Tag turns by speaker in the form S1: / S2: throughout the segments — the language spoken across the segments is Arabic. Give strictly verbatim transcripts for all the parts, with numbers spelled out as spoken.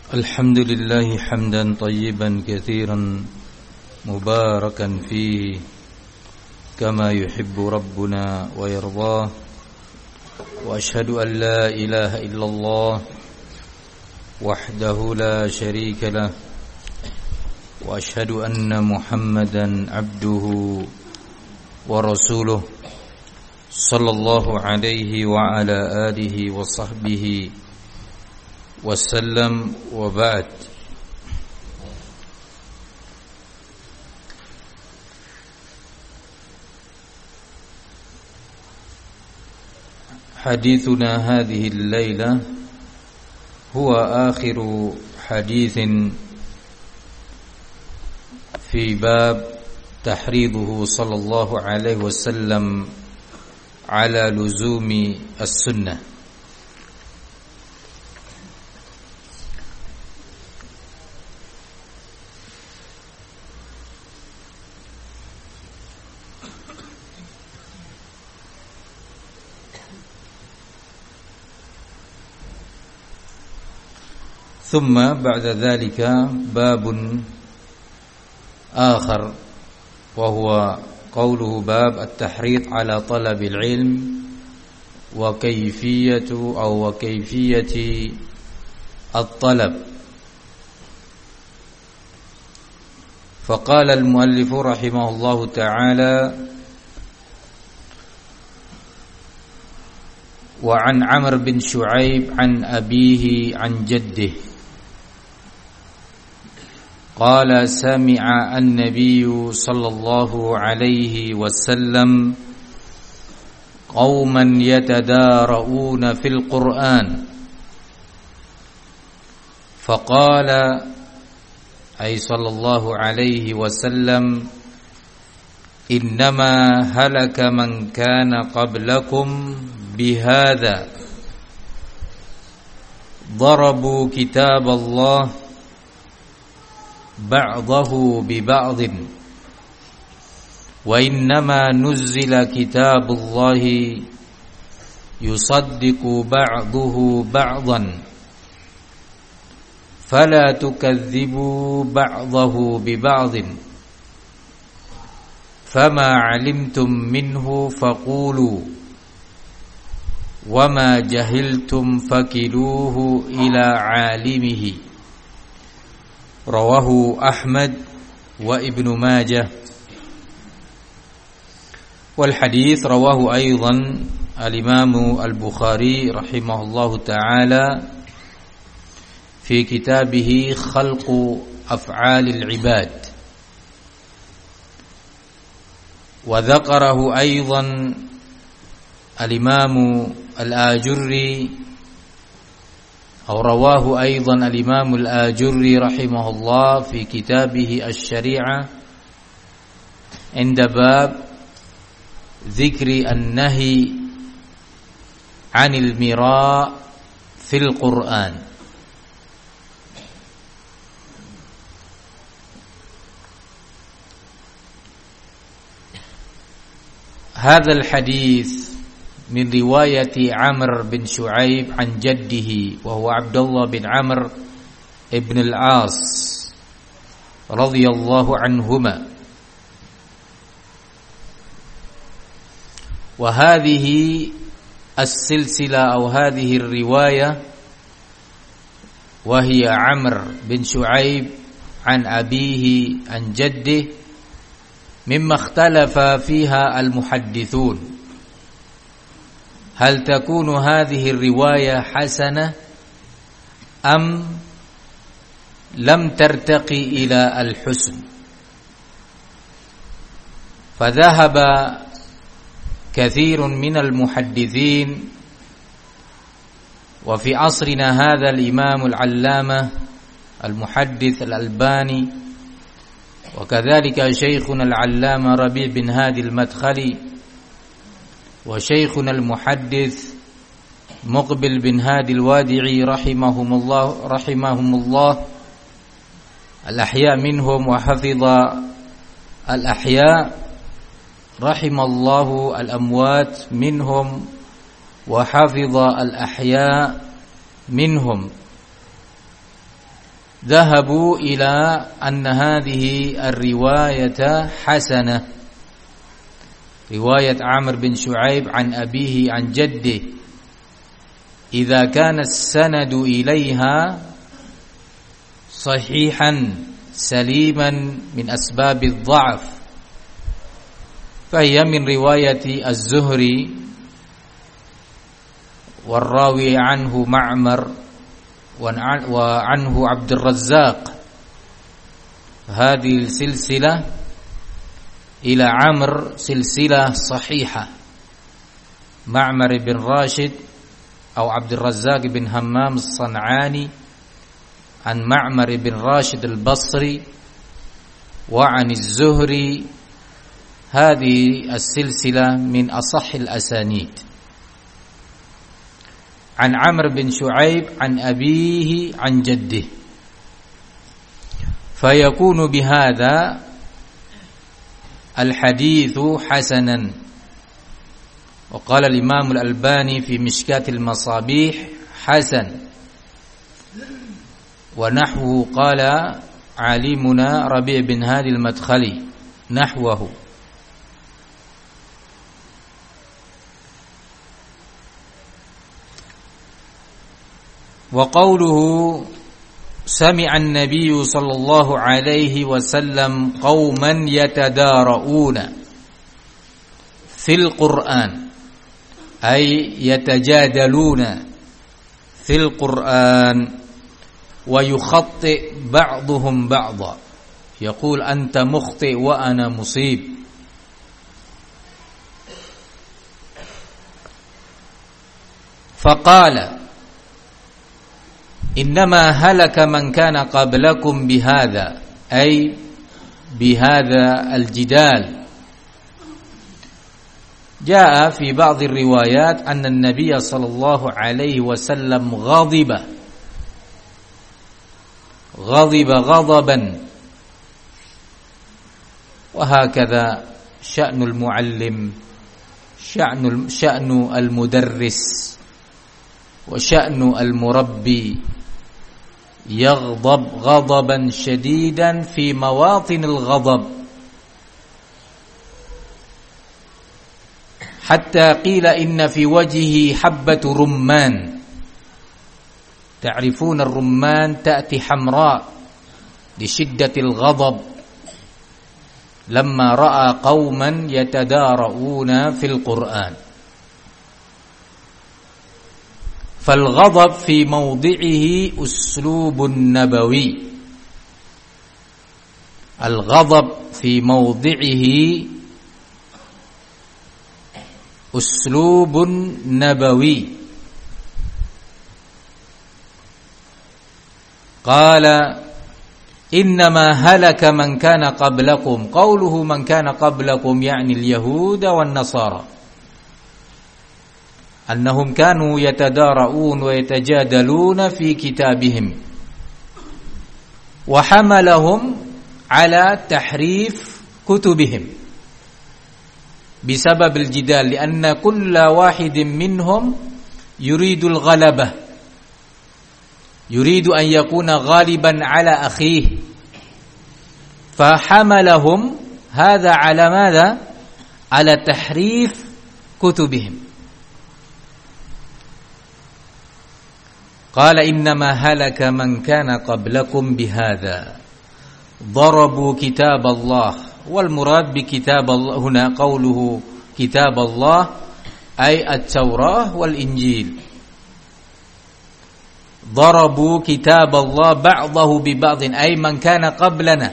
S1: الحمد لله حمدا طيبا كثيرا مباركا فيه كما يحب ربنا ويرضاه، وأشهد أن لا إله إلا الله وحده لا شريك له، وأشهد أن محمدا عبده ورسوله صلى الله عليه وعلى آله وصحبه وسلم. وبعد، حديثنا هذه الليلة هو آخر حديث في باب تحريضه صلى الله عليه وسلم على لزوم السنة. ثم بعد ذلك باب آخر، وهو قوله باب التحريض على طلب العلم وكيفية أو وكيفية الطلب. فقال المؤلف رحمه الله تعالى: وعن عمرو بن شعيب عن أبيه عن جده قال: سمع النبي صلى الله عليه وسلم قوما يتدارؤون في القرآن، فقال أي صلى الله عليه وسلم: إنما هلك من كان قبلكم بهذا، ضربوا كتاب الله بعضه ببعض، وإنما نزل كتاب الله يصدق بعضه بعضا، فلا تكذبوا بعضه ببعض، فما علمتم منه فقولوا، وما جهلتم فكلوه إلى عالمه. رواه أحمد وابن ماجه. والحديث رواه أيضا الإمام البخاري رحمه الله تعالى في كتابه خلق أفعال العباد، وذكره أيضا الإمام الآجري أو رواه أيضا الإمام الآجري رحمه الله في كتابه الشريعة عند باب ذكر النهي عن المراء في القرآن. هذا الحديث من رواية عمرو بن شعيب عن جده، وهو عبد الله بن عمرو بن العاص رضي الله عنهما. وهذه السلسلة أو هذه الرواية وهي عمرو بن شعيب عن أبيه عن جده مما اختلف فيها المحدثون، هل تكون هذه الرواية حسنة أم لم ترتقي إلى الحسن؟ فذهب كثير من المحدثين، وفي عصرنا هذا الإمام العلامة المحدث الألباني، وكذلك شيخنا العلامة ربيع بن هادي المدخلي، وشيخنا المحدث مقبل بن هادي الوادعي رحمهم الله رحمهم الله الأحياء منهم وحفظ الأحياء، رحم الله الأموات منهم وحفظ الأحياء منهم. ذهبوا إلى أن هذه الرواية حسنة، رواية عمرو بن شعيب عن أبيه عن جده، إذا كان السند إليها صحيحا سليما من أسباب الضعف، فهي من رواية الزهري والراوي عنه معمر وعنه عبد الرزاق، هذه السلسلة إلى عمرو سلسلة صحيحة. معمر بن راشد أو عبد الرزاق بن همام الصنعاني عن معمر بن راشد البصري وعن الزهري، هذه السلسلة من أصح الأسانيد. عن عمرو بن شعيب عن أبيه عن جده، فيكون بهذا الحديث حسنا. وقال الإمام الألباني في مشكاة المصابيح حسن، ونحوه قال عالمنا ربيع بن هادي المدخلي نحوه. وقوله سمع النبي صلى الله عليه وسلم قوما يتدارؤون في القرآن، أي يتجادلون في القرآن، ويخطئ بعضهم بعضا، يقول أنت مخطئ وأنا مصيب. فقال إنما هلك من كان قبلكم بهذا، أي بهذا الجدال. جاء في بعض الروايات أن النبي صلى الله عليه وسلم غضب غضب غضبا، وهكذا شأن المعلم، شأن شأن المدرس، وشأن المربي، يغضب غضبا شديدا في مواطن الغضب، حتى قيل إن في وجهه حبة رمان. تعرفون الرمان تأتي حمراء لشدة الغضب، لما رأى قوما يتدارؤون في القرآن. فالغضب في موضعه أسلوب نبوي، الغضب في موضعه أسلوب نبوي. قال إنما هلك من كان قبلكم، قوله من كان قبلكم يعني اليهود والنصارى، أنهم كانوا يتدارؤون ويتجادلون في كتابهم، وحملهم على تحريف كتبهم بسبب الجدال، لأن كل واحد منهم يريد الغلبة، يريد أن يكون غالبا على أخيه، فحملهم هذا على ماذا؟ على تحريف كتبهم. قال إنما هلك من كان قبلكم بهذا، ضربوا كتاب الله، والمراد بكتاب الله هنا قوله كتاب الله أي التوراة والإنجيل، ضربوا كتاب الله بعضه ببعض، أي من كان قبلنا.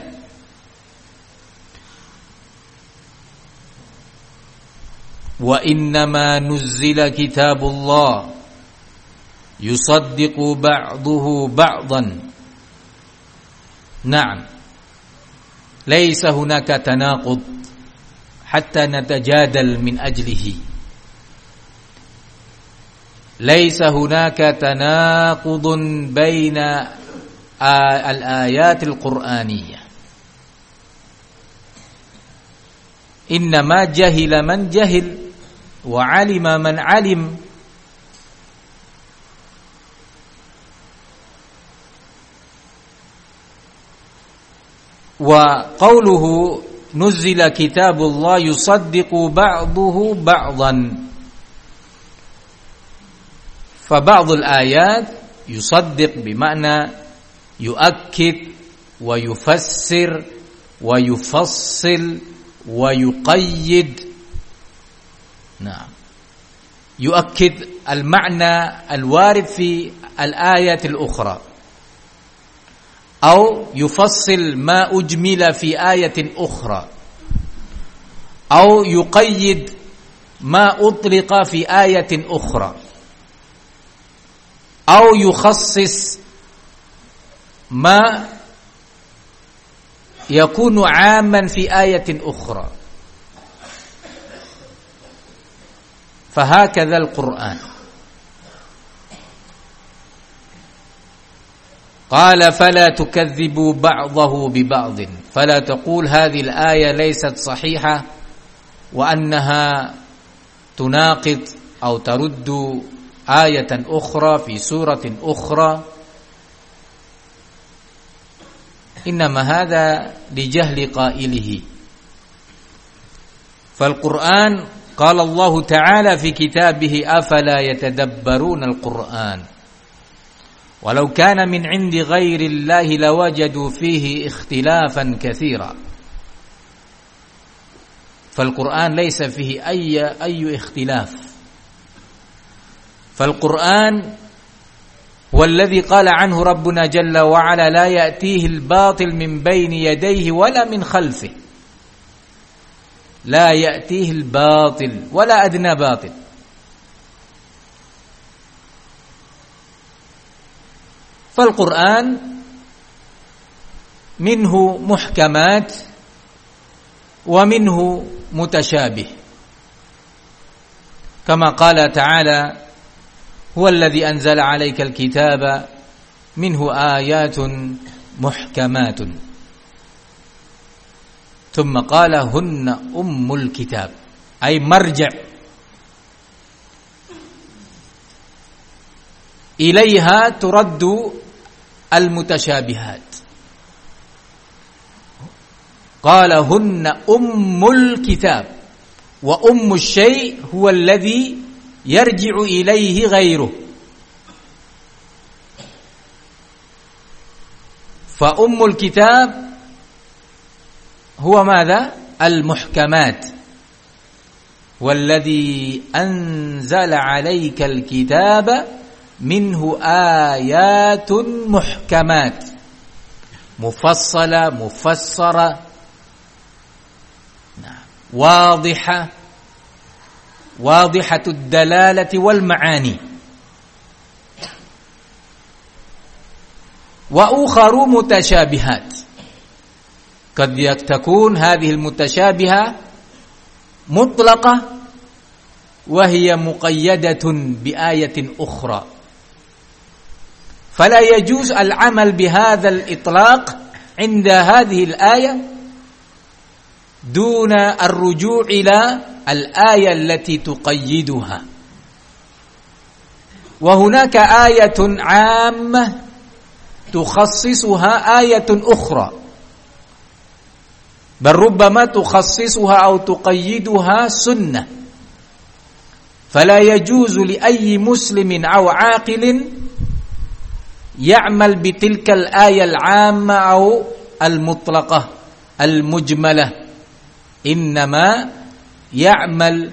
S1: وإنما نزل كتاب الله يصدق بعضه بعضا. نعم، ليس هناك تناقض حتى نتجادل من أجله، ليس هناك تناقض بين الآيات القرآنية، إنما جهل من جهل وعلم من علم. وقوله نزل كتاب الله يصدق بعضه بعضا، فبعض الآيات يصدق بمعنى يؤكد ويفسر ويفصل ويقيد. نعم، يؤكد المعنى الوارد في الآية الأخرى، أو يفصل ما أجمل في آية أخرى، أو يقيد ما أطلق في آية أخرى، أو يخصص ما يكون عاما في آية أخرى. فهكذا القرآن. قال فلا تكذبوا بعضه ببعض، فلا تقول هذه الآية ليست صحيحة وأنها تناقض أو ترد آية أخرى في سورة أخرى، إنما هذا لجهل قائله. فالقرآن قال الله تعالى في كتابه أفلا يتدبرون القرآن ولو كان من عند غير الله لوجدوا فيه اختلافا كثيرا. فالقرآن ليس فيه أي أي اختلاف، فالقرآن هو الذي قال عنه ربنا جل وعلا لا يأتيه الباطل من بين يديه ولا من خلفه، لا يأتيه الباطل ولا أدنى باطل. فالقرآن منه محكمات ومنه متشابه، كما قال تعالى هو الذي أنزل عليك الكتاب منه آيات محكمات، ثم قال هن أم الكتاب، أي مرجع إليها ترد المتشابهات. قال هن أم الكتاب، وأم الشيء هو الذي يرجع إليه غيره، فأم الكتاب هو ماذا؟ المحكمات، والذي أنزل عليك الكتاب منه آيات محكمات، مفصلة مفسرة واضحة واضحة الدلالة والمعاني، وأخر متشابهات. قد تكون هذه المتشابهة مطلقة وهي مقيدة بآية أخرى، فلا يجوز العمل بهذا الإطلاق عند هذه الآية دون الرجوع إلى الآية التي تقيدها. وهناك آية عامة تخصصها آية أخرى، بل ربما تخصصها أو تقيدها سنة، فلا يجوز لأي مسلم أو عاقل يعمل بتلك الآية العامة أو المطلقة المجملة، إنما يعمل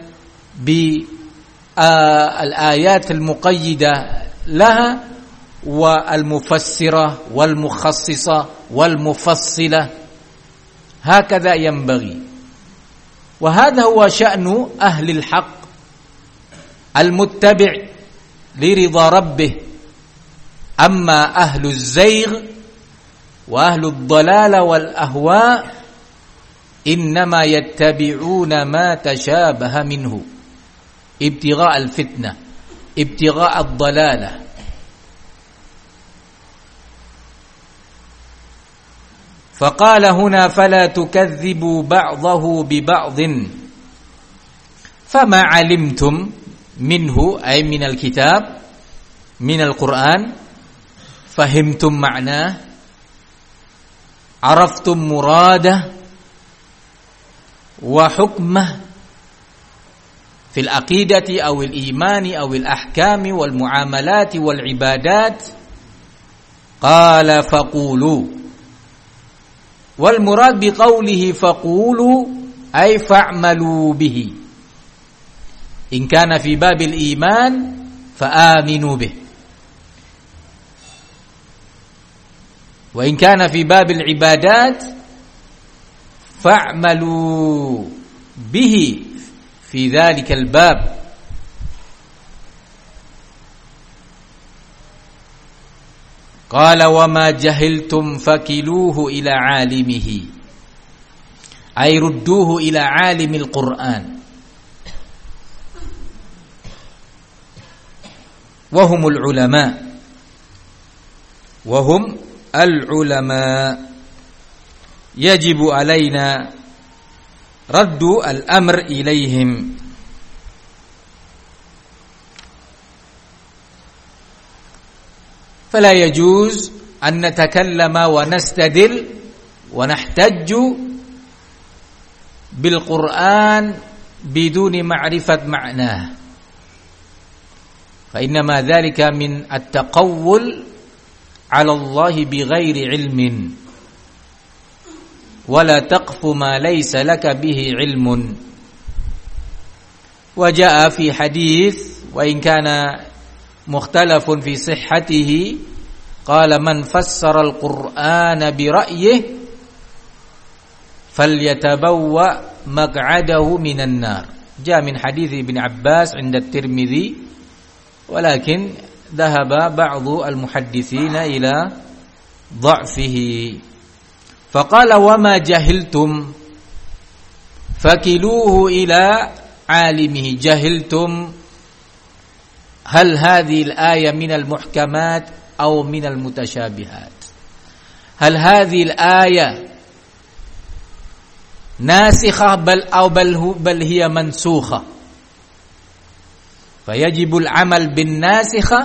S1: بالآيات المقيدة لها والمفسرة والمخصصة والمفصلة، هكذا ينبغي. وهذا هو شأن أهل الحق المتبع لرضا ربه. أما أهل الزيغ وأهل الضلال والأهواء إنما يتبعون ما تشابه منه ابتغاء الفتنة، ابتغاء الضلالة. فقال هنا فلا تكذبوا بعضه ببعض، فما علمتم منه أي من الكتاب من القرآن، فهمتم معناه عرفتم مراده وحكمه في العقيدة أو الإيمان أو الأحكام والمعاملات والعبادات. قال فقولوا، والمراد بقوله فقولوا أي فاعملوا به. إن كان في باب الإيمان فآمنوا به، وإن كان في باب العبادات فاعملوا به في ذلك الباب. قال وما جهلتم فكلوه إلى عالمه، أي ردوه إلى عالم القرآن، وهم العلماء وهم العلماء يجب علينا رد الأمر إليهم. فلا يجوز أن نتكلم ونستدل ونحتج بالقرآن بدون معرفة معناه، فإنما ذلك من التقول على الله بغير علم، ولا تقف ما ليس لك به علم. وجاء في حديث وإن كان مختلف في صحته قال من فسر القرآن برأيه فليتبوأ مقعده من النار. جاء من حديث ابن عباس عند الترمذي، ولكن ذهب بعض المحدثين إلى ضعفه. فقال وما جهلتم فكلوه إلى عالمه. جهلتم، هل هذه الآية من المحكمات أو من المتشابهات؟ هل هذه الآية ناسخة بل أو بل, بل هي منسوخة؟ فيجب العمل بالناسخة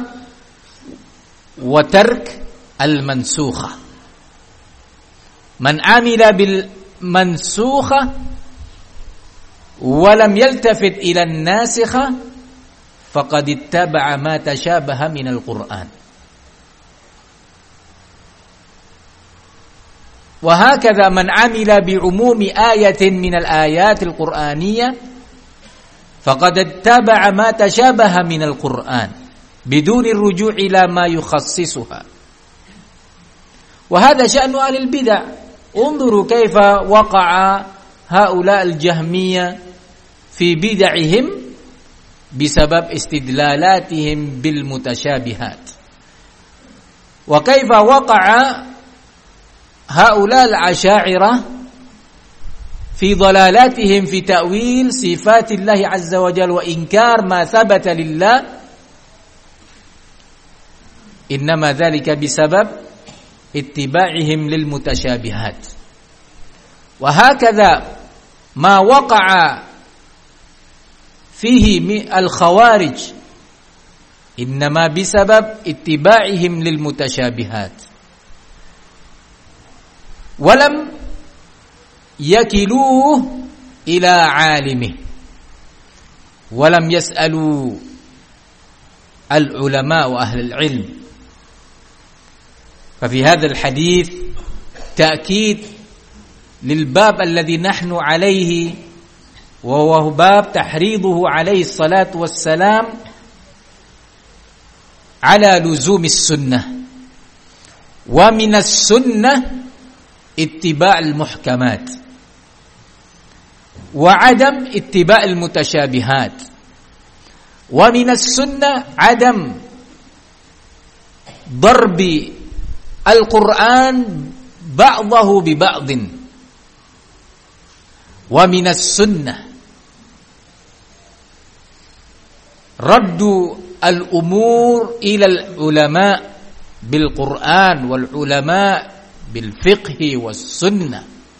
S1: وترك المنسوخة. من عمل بالمنسوخة ولم يلتفت إلى الناسخة فقد اتبع ما تشابه من القرآن. وهكذا من عمل بعموم آية من الآيات القرآنية فقد اتبع ما تشابه من القرآن بدون الرجوع إلى ما يخصصها. وهذا شأن أهل البدع. انظروا كيف وقع هؤلاء الجهمية في بدعهم بسبب استدلالاتهم بالمتشابهات، وكيف وقع هؤلاء العشاعرة في ضلالاتهم في تأويل صفات الله عز وجل وإنكار ما ثبت لله، إنما ذلك بسبب اتباعهم للمتشابهات. وهكذا ما وقع فيه الخوارج إنما بسبب اتباعهم للمتشابهات، ولم يكلوه إلى عالمه، ولم يسألوا العلماء وأهل العلم. ففي هذا الحديث تأكيد للباب الذي نحن عليه، وهو باب تحريضه عليه الصلاة والسلام على لزوم السنة. ومن السنة اتباع المحكمات وعدم اتباع المتشابهات، ومن السنة عدم ضرب القرآن بعضه ببعض، ومن السنة رد الأمور إلى العلماء بالقرآن والعلماء بالفقه والسنة.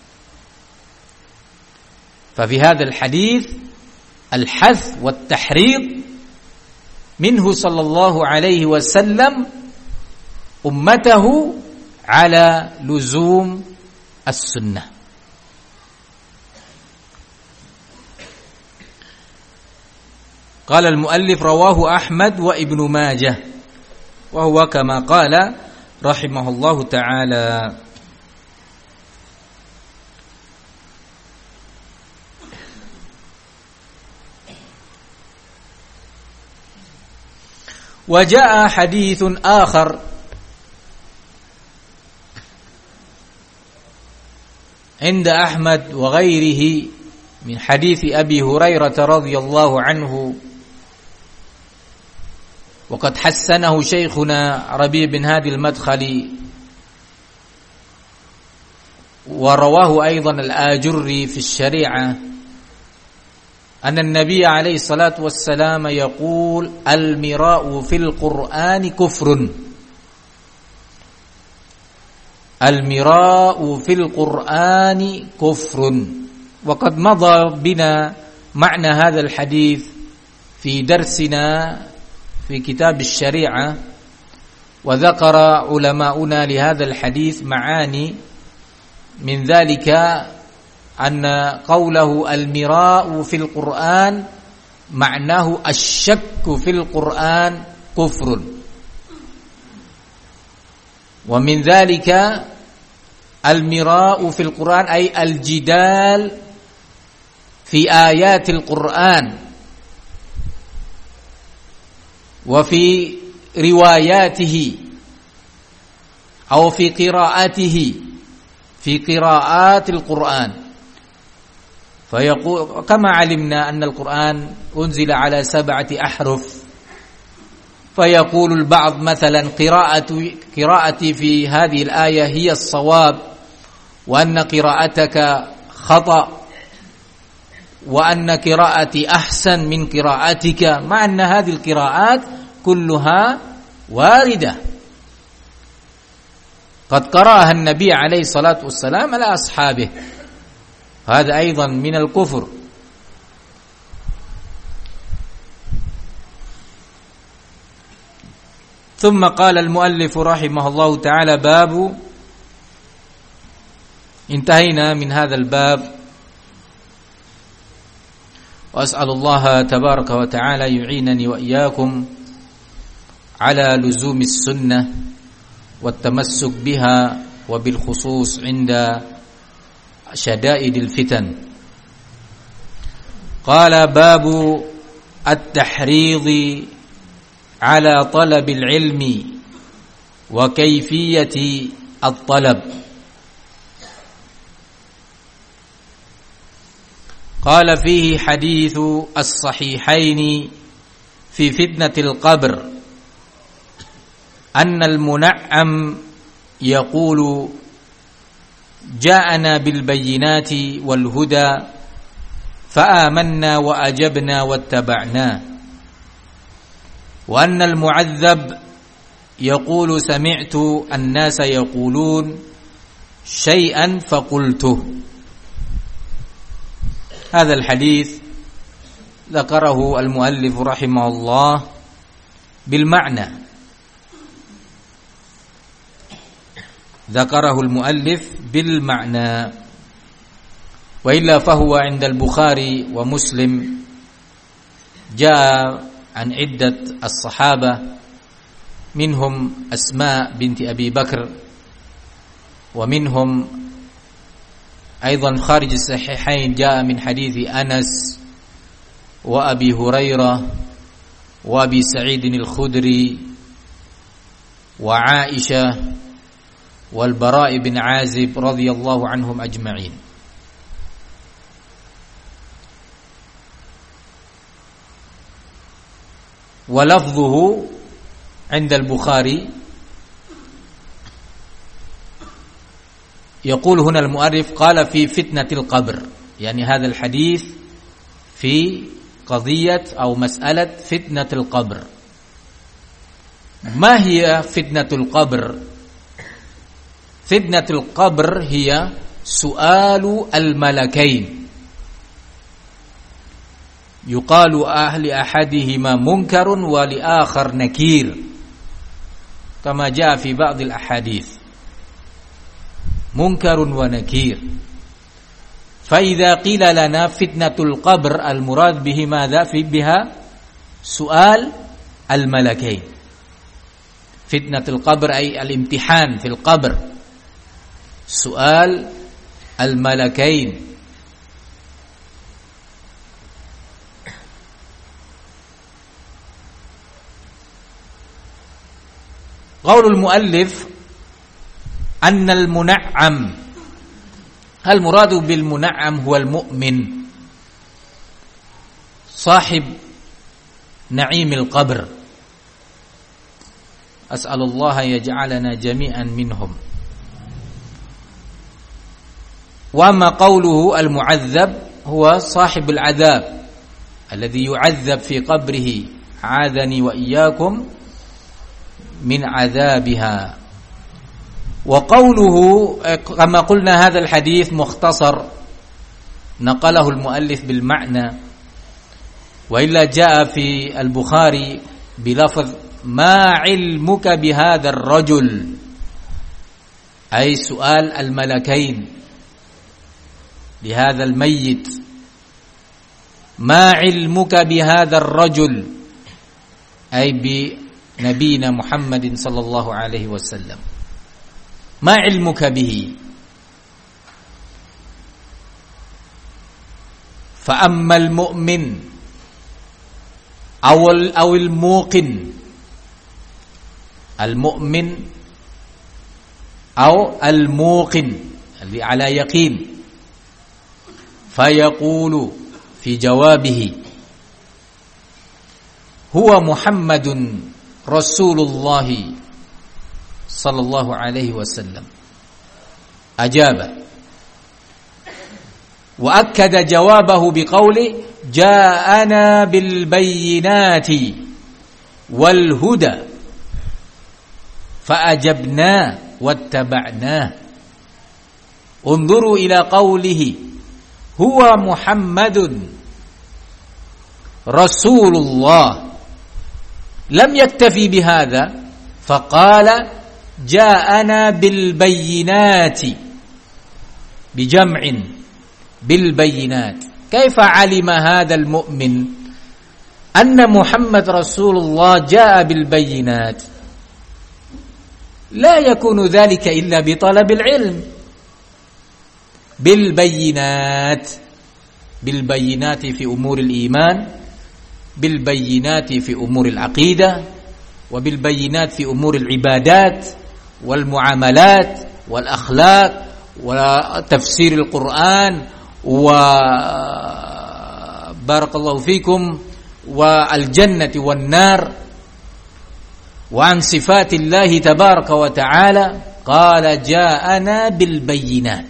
S1: ففي هذا الحديث الحث والتحريض منه صلى الله عليه وسلم أمته على لزوم as-sunnah. Qala al-muallif rawahu Ahmad wa Ibnu Majah wa huwa kama qala rahimahullahu ta'ala. Wa jaa haditsun akhar inda Ahmad wa ghairihi min hadits Abi Hurairah radhiyallahu anhu wa qad hassanahu shaykhuna Rabi' bin Hadi al-Madkhali wa rawahu aidan al-Ajurri fi asy-Syari'ah أن النبي عليه الصلاة والسلام يقول المراء في القرآن كفر المراء في القرآن كفر وقد مضى بنا معنى هذا الحديث في درسنا في كتاب الشريعة وذكر علماؤنا لهذا الحديث معاني من ذلك أن قوله المراء في القرآن معناه الشك في القرآن كفر ومن ذلك المراء في القرآن أي الجدال في آيات القرآن وفي رواياته أو في قراءته في قراءات القرآن فيقول كما علمنا أن القرآن أنزل على سبعة أحرف فيقول البعض مثلا قراءة قراءتي في هذه الآية هي الصواب وأن قراءتك خطأ وأن قراءتي أحسن من قراءتك مع أن هذه القراءات كلها واردة قد قرأها النبي عليه الصلاة والسلام على أصحابه هذا أيضا من الكفر ثم قال المؤلف رحمه الله تعالى باب انتهينا من هذا الباب وأسأل الله تبارك وتعالى يعينني وإياكم على لزوم السنة والتمسك بها وبالخصوص عند شدائد الفتن. قال باب التحريض على طلب العلم وكيفية الطلب. قال فيه حديث الصحيحين في فتنة القبر أن المنعم يقول جاءنا بالبينات والهدى فآمنا وأجبنا واتبعنا وأن المعذب يقول سمعت الناس يقولون شيئا فقلته. هذا الحديث ذكره المؤلف رحمه الله بالمعنى ذكره المؤلف بالمعنى وإلا فهو عند البخاري ومسلم جاء عن عدة الصحابة منهم أسماء بنت أبي بكر ومنهم أيضا خارج الصحيحين جاء من حديث أنس وأبي هريرة وأبي سعيد الخدري وعائشة والبراء بن عازب رضي الله عنهم أجمعين. ولفظه عند البخاري يقول هنا المؤرخ قال في فتنة القبر يعني هذا الحديث في قضية أو مسألة فتنة القبر. ما هي فتنة القبر؟ فتنة القبر هي سؤال الملكين يقال أهل أحدهما منكر ولآخر نكير كما جاء في بعض الأحاديث. منكر ونكير. فإذا قيل لنا فتنة القبر المراد به ماذا؟ في بها سؤال الملكين. فتنة القبر أي الامتحان في القبر، سؤال الملكين. قول المؤلف أن المنعم، المراد بالمنعم هو المؤمن صاحب نعيم القبر. أسأل الله يجعلنا جميعا منهم. وأما قوله المعذب هو صاحب العذاب الذي يعذب في قبره، عاذني وإياكم من عذابها. وقوله كما قلنا هذا الحديث مختصر نقله المؤلف بالمعنى، وإلا جاء في البخاري بلفظ ما علمك بهذا الرجل، أي سؤال الملكين لهذا الميت. ما علمك بهذا الرجل أي بنبينا محمد صلى الله عليه وسلم، ما علمك به؟ فأما المؤمن أو أو الموقن، المؤمن أو الموقن اللي على يقين، فيقول في جوابه هو محمد رسول الله صلى الله عليه وسلم. أجاب وأكد جوابه بقوله جاءنا بالبينات والهدى فأجبناه واتبعناه. انظروا إلى قوله هو محمد رسول الله، لم يكتفي بهذا فقال جاءنا بالبينات بجمع بالبينات. كيف علم هذا المؤمن أن محمد رسول الله جاء بالبينات؟ لا يكون ذلك إلا بطلب العلم. بالبينات، بالبينات في أمور الإيمان، بالبينات في أمور العقيدة، وبالبينات في أمور العبادات والمعاملات والأخلاق وتفسير القرآن وبارك الله فيكم والجنة والنار وعن صفات الله تبارك وتعالى. قال جاءنا بالبينات.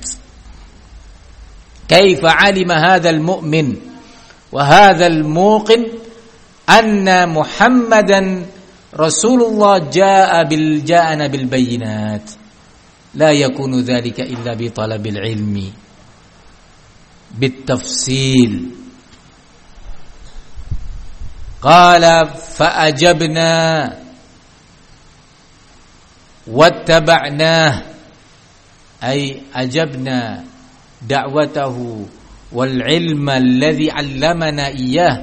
S1: كيف علم هذا المؤمن وهذا الموقن أن محمدا رسول الله جاء جاءنا بالبينات؟ لا يكون ذلك إلا بطلب العلم بالتفصيل. قال فأجبنا واتبعناه، أي أجبنا دعوته والعلم الذي علمنا إياه،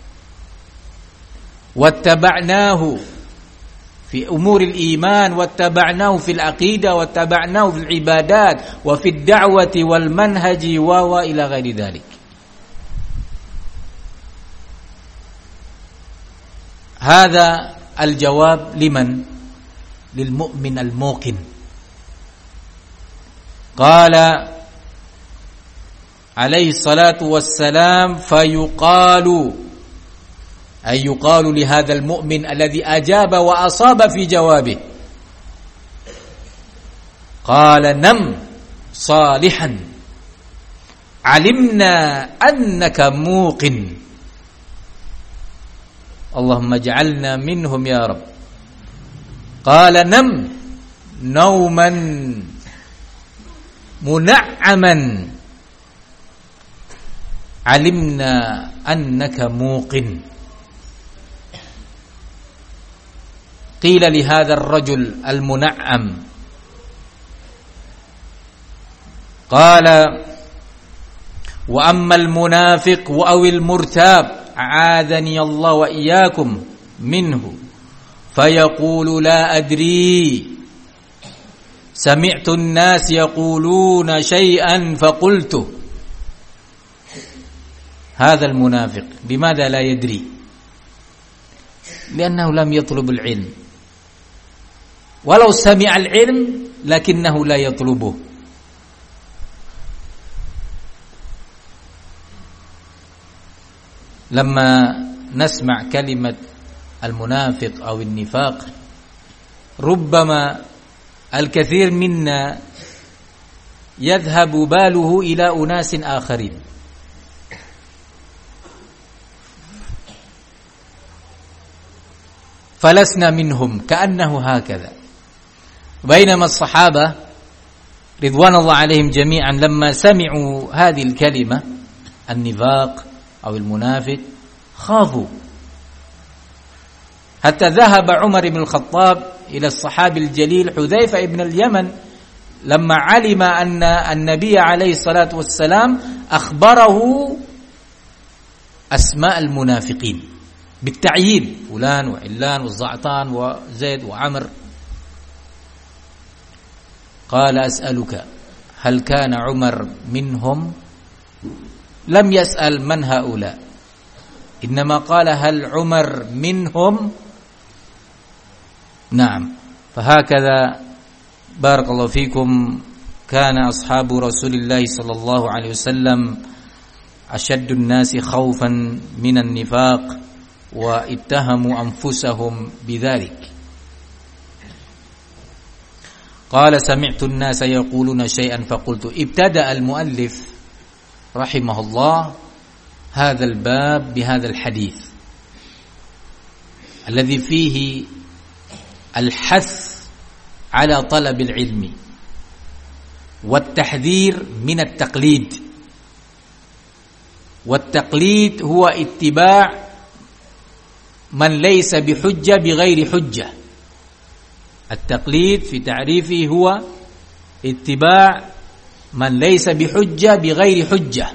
S1: واتبعناه في أمور الإيمان، واتبعناه في العقيدة، واتبعناه في العبادات وفي الدعوة والمنهج وإلى غير ذلك. هذا الجواب لمن؟ للمؤمن الموقن. قال عليه الصلاة والسلام فيقال، أي يقال لهذا المؤمن الذي أجاب وأصاب في جوابه، قال نم صالحا علمنا أنك موقن. اللهم اجعلنا منهم يا رب. قال نم نوما منعما علمنا أنك موقن. قيل لهذا الرجل المنعم قال وأما المنافق أو المرتاب أعاذني الله وإياكم منه فيقول لا أدري سمعت الناس يقولون شيئا فقلت. هذا المنافق لماذا لا يدري؟ لأنه لم يطلب العلم، ولو سمع العلم لكنه لا يطلبه. لما نسمع كلمة المنافق أو النفاق ربما الكثير منا يذهب باله إلى أناس آخرين، فلسنا منهم كأنه هكذا. بينما الصحابة رضوان الله عليهم جميعا لما سمعوا هذه الكلمة النفاق أو المنافق خافوا، حتى ذهب عمر بن الخطاب إلى الصحابي الجليل حذيفة بن اليمن لما علم أن النبي عليه الصلاة والسلام أخبره أسماء المنافقين بالتعيين، فلان وعلان والزعطان وزيد وعمر. قال أسألك هل كان عمر منهم؟ لم يسأل من هؤلاء، إنما قال هل عمر منهم؟ نعم. فهكذا بارك الله فيكم كان أصحاب رسول الله صلى الله عليه وسلم أشد الناس خوفا من النفاق، واتهموا أنفسهم بذلك. قال سمعت الناس يقولون شيئا فقلت. ابتدأ المؤلف رحمه الله هذا الباب بهذا الحديث الذي فيه الحث على طلب العلم والتحذير من التقليد. والتقليد هو اتباع من ليس بحجة بغير حجة. التقليد في تعريفه هو اتباع من ليس بحجة بغير حجة.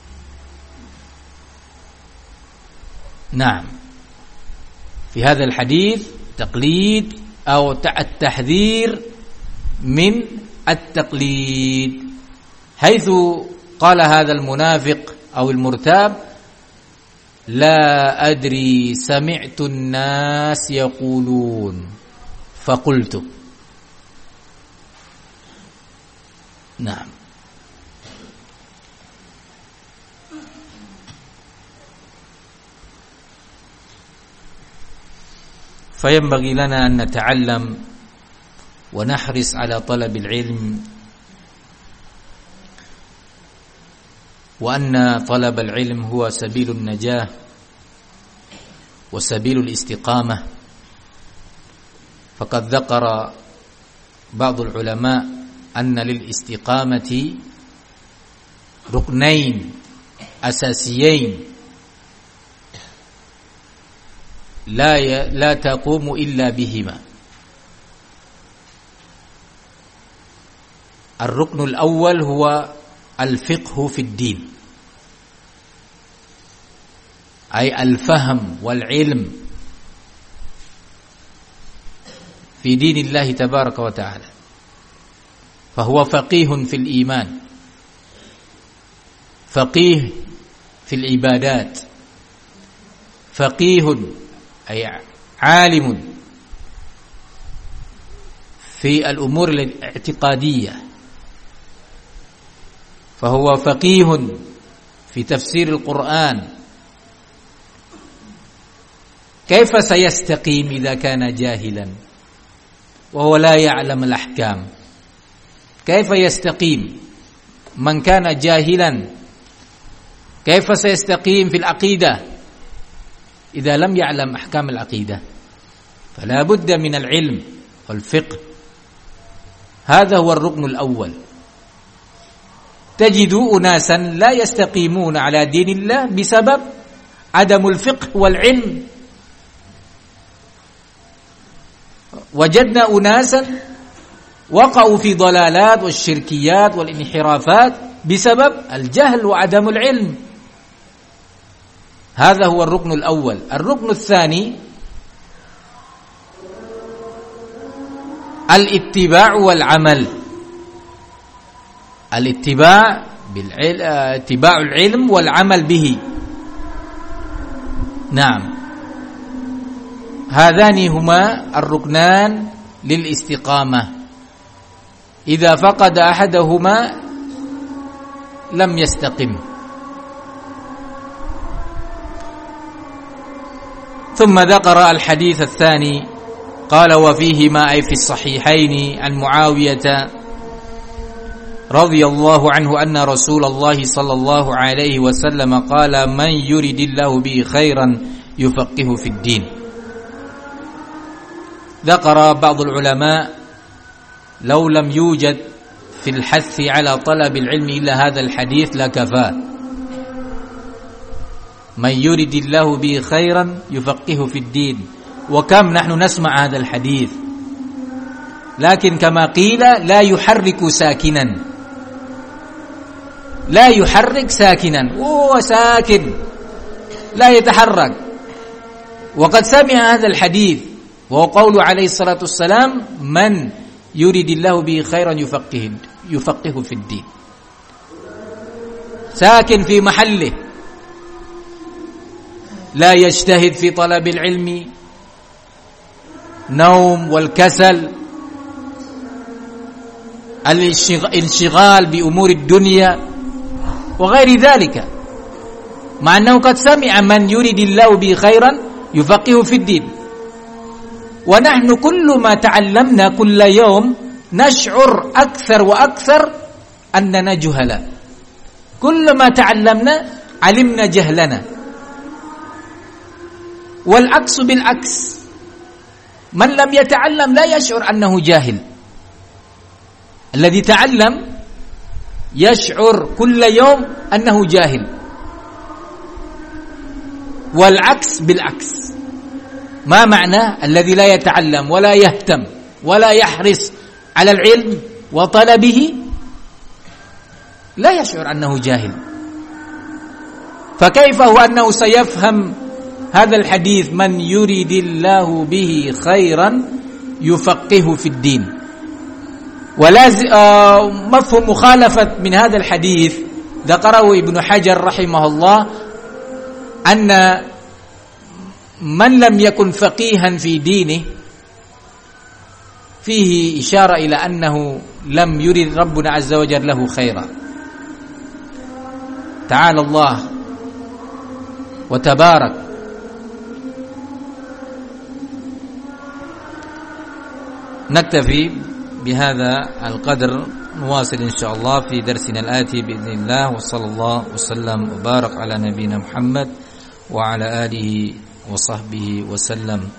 S1: نعم. في هذا الحديث تقليد أو التحذير من التقليد، حيث قال هذا المنافق أو المرتاب لا أدري سمعت الناس يقولون فقلت. نعم. فينبغي لنا أن نتعلم ونحرص على طلب العلم، وأن طلب العلم هو سبيل النجاة وسبيل الاستقامة. فقد ذكر بعض العلماء أن للاستقامة ركنين أساسيين لا لا تقوم إلا بهما. الركن الأول هو الفقه في الدين، أي الفهم والعلم في دين الله تبارك وتعالى، فهو فقيه في الإيمان، فقيه في العبادات، فقيه أي عالم في الأمور الاعتقادية، فهو فقيه في تفسير القرآن. كيف سيستقيم إذا كان جاهلا وهو لا يعلم الأحكام؟ كيف يستقيم من كان جاهلا؟ كيف سيستقيم في العقيدة إذا لم يعلم أحكام العقيدة؟ فلا بد من العلم والفقه. هذا هو الركن الأول. تجد أناسا لا يستقيمون على دين الله بسبب عدم الفقه والعلم. وجدنا أناسا وقعوا في ضلالات والشركيات والانحرافات بسبب الجهل وعدم العلم. هذا هو الركن الأول. الركن الثاني الاتباع والعمل. الاتباع بالعلم، اتباع العلم والعمل به. نعم، هذان هما الركنان للاستقامة. إذا فقد أحدهما لم يستقم. ثم ذكر الحديث الثاني قال: وفيهما أي في الصحيحين عن معاوية رضي الله عنه أن رسول الله صلى الله عليه وسلم قال: من يرد الله به خيرا يفقهه في الدين. ذكر بعض العلماء: لو لم يوجد في الحث على طلب العلم إلا هذا الحديث لكفاه. من يرد الله به خيرا يفقهه في الدين. وكم نحن نسمع هذا الحديث، لكن كما قيل لا يحرك ساكنا، لا يحرك ساكنا، هو ساكن لا يتحرك. وقد سمع هذا الحديث وهو قول عليه الصلاة والسلام: من يريد الله به خيرا يفقه يفقهه في الدين. ساكن في محله، لا يجتهد في طلب العلم، نوم والكسل، الانشغال بأمور الدنيا وغير ذلك، مع أنه قد سمع من يريد الله به خيرا يفقهه في الدين. ونحن كل ما تعلمنا كل يوم نشعر أكثر وأكثر أننا جهلاء. كل ما تعلمنا علمنا جهلنا، والعكس بالعكس. من لم يتعلم لا يشعر أنه جاهل، الذي تعلم يشعر كل يوم أنه جاهل، والعكس بالعكس. ما معنى الذي لا يتعلم ولا يهتم ولا يحرص على العلم وطلبه لا يشعر أنه جاهل. فكيف هو أنه سيفهم هذا الحديث: من يريد الله به خيرا يفقهه في الدين؟ ولازم آه مفهوم مخالفة من هذا الحديث ذكره ابن حجر رحمه الله، أن من لم يكن فقيها في دينه فيه إشارة إلى أنه لم يرد ربنا عز وجل له خيرا. تعالى الله وتبارك. نكتفي بهذا القدر، نواصل إن شاء الله في درسنا الآتي بإذن الله. وصلى الله وسلم وبارك على نبينا محمد وعلى آله وصحبه وسلم.